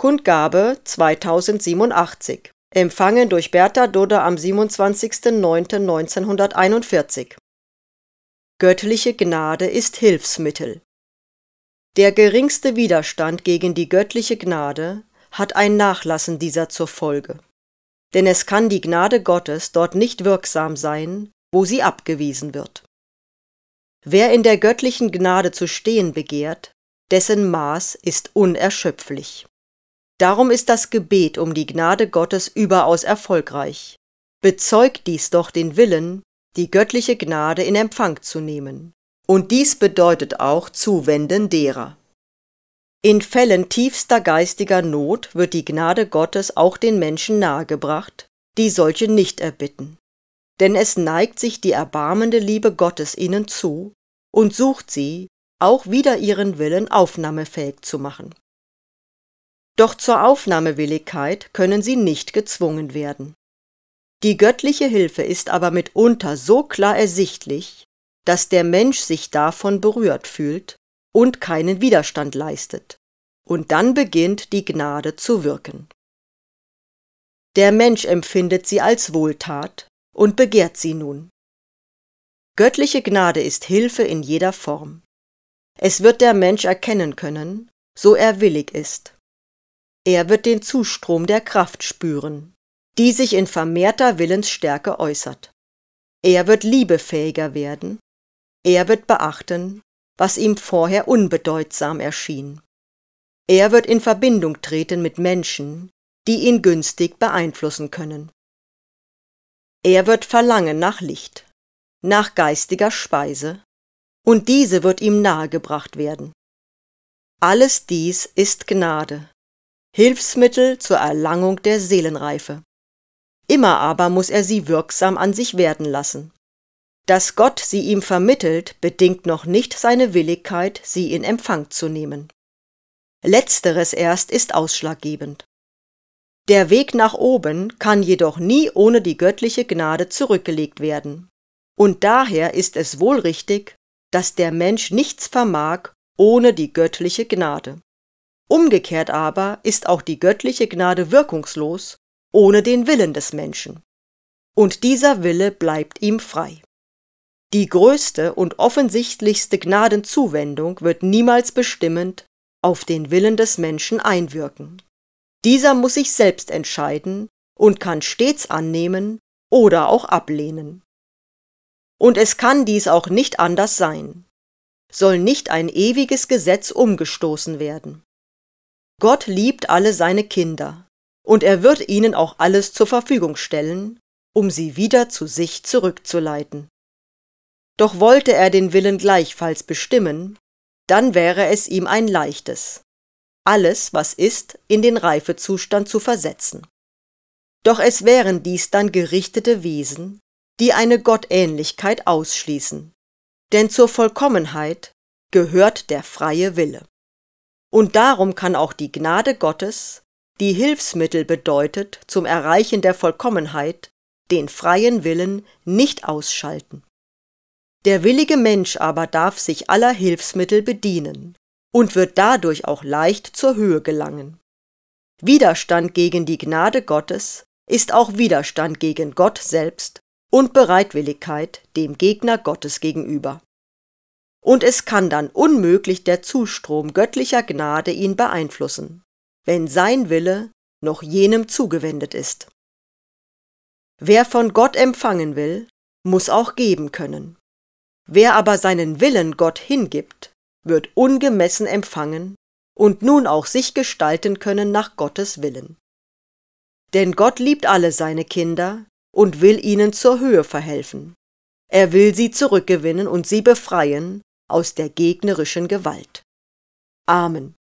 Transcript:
Kundgabe 2087, empfangen durch Bertha Dodder am 27.09.1941. Göttliche Gnade ist Hilfsmittel. Der geringste Widerstand gegen die göttliche Gnade hat ein Nachlassen dieser zur Folge. Denn es kann die Gnade Gottes dort nicht wirksam sein, wo sie abgewiesen wird. Wer in der göttlichen Gnade zu stehen begehrt, dessen Maß ist unerschöpflich. Darum ist das Gebet um die Gnade Gottes überaus erfolgreich. Bezeugt dies doch den Willen, die göttliche Gnade in Empfang zu nehmen. Und dies bedeutet auch Zuwenden derer. In Fällen tiefster geistiger Not wird die Gnade Gottes auch den Menschen nahegebracht, die solche nicht erbitten. Denn es neigt sich die erbarmende Liebe Gottes ihnen zu und sucht sie, auch wider ihren Willen aufnahmefähig zu machen. Doch zur Aufnahmewilligkeit können sie nicht gezwungen werden. Die göttliche Hilfe ist aber mitunter so klar ersichtlich, dass der Mensch sich davon berührt fühlt und keinen Widerstand leistet, und dann beginnt die Gnade zu wirken. Der Mensch empfindet sie als Wohltat und begehrt sie nun. Göttliche Gnade ist Hilfe in jeder Form. Es wird der Mensch erkennen können, so er willig ist. Er wird den Zustrom der Kraft spüren, die sich in vermehrter Willensstärke äußert. Er wird liebefähiger werden. Er wird beachten, was ihm vorher unbedeutsam erschien. Er wird in Verbindung treten mit Menschen, die ihn günstig beeinflussen können. Er wird verlangen nach Licht, nach geistiger Speise, und diese wird ihm nahegebracht werden. Alles dies ist Gnade, Hilfsmittel zur Erlangung der Seelenreife. Immer aber muss er sie wirksam an sich werden lassen. Dass Gott sie ihm vermittelt, bedingt noch nicht seine Willigkeit, sie in Empfang zu nehmen. Letzteres erst ist ausschlaggebend. Der Weg nach oben kann jedoch nie ohne die göttliche Gnade zurückgelegt werden. Und daher ist es wohl richtig, dass der Mensch nichts vermag ohne die göttliche Gnade. Umgekehrt aber ist auch die göttliche Gnade wirkungslos ohne den Willen des Menschen. Und dieser Wille bleibt ihm frei. Die größte und offensichtlichste Gnadenzuwendung wird niemals bestimmend auf den Willen des Menschen einwirken. Dieser muss sich selbst entscheiden und kann stets annehmen oder auch ablehnen. Und es kann dies auch nicht anders sein. Soll nicht ein ewiges Gesetz umgestoßen werden. Gott liebt alle seine Kinder, und er wird ihnen auch alles zur Verfügung stellen, um sie wieder zu sich zurückzuleiten. Doch wollte er den Willen gleichfalls bestimmen, dann wäre es ihm ein leichtes, alles, was ist, in den Reifezustand zu versetzen. Doch es wären dies dann gerichtete Wesen, die eine Gottähnlichkeit ausschließen, denn zur Vollkommenheit gehört der freie Wille. Und darum kann auch die Gnade Gottes, die Hilfsmittel bedeutet zum Erreichen der Vollkommenheit, den freien Willen nicht ausschalten. Der willige Mensch aber darf sich aller Hilfsmittel bedienen und wird dadurch auch leicht zur Höhe gelangen. Widerstand gegen die Gnade Gottes ist auch Widerstand gegen Gott selbst und Bereitwilligkeit dem Gegner Gottes gegenüber. Und es kann dann unmöglich der Zustrom göttlicher Gnade ihn beeinflussen, wenn sein Wille noch jenem zugewendet ist. Wer von Gott empfangen will, muss auch geben können. Wer aber seinen Willen Gott hingibt, wird ungemessen empfangen und nun auch sich gestalten können nach Gottes Willen. Denn Gott liebt alle seine Kinder und will ihnen zur Höhe verhelfen. Er will sie zurückgewinnen und sie befreien aus der gegnerischen Gewalt. Amen.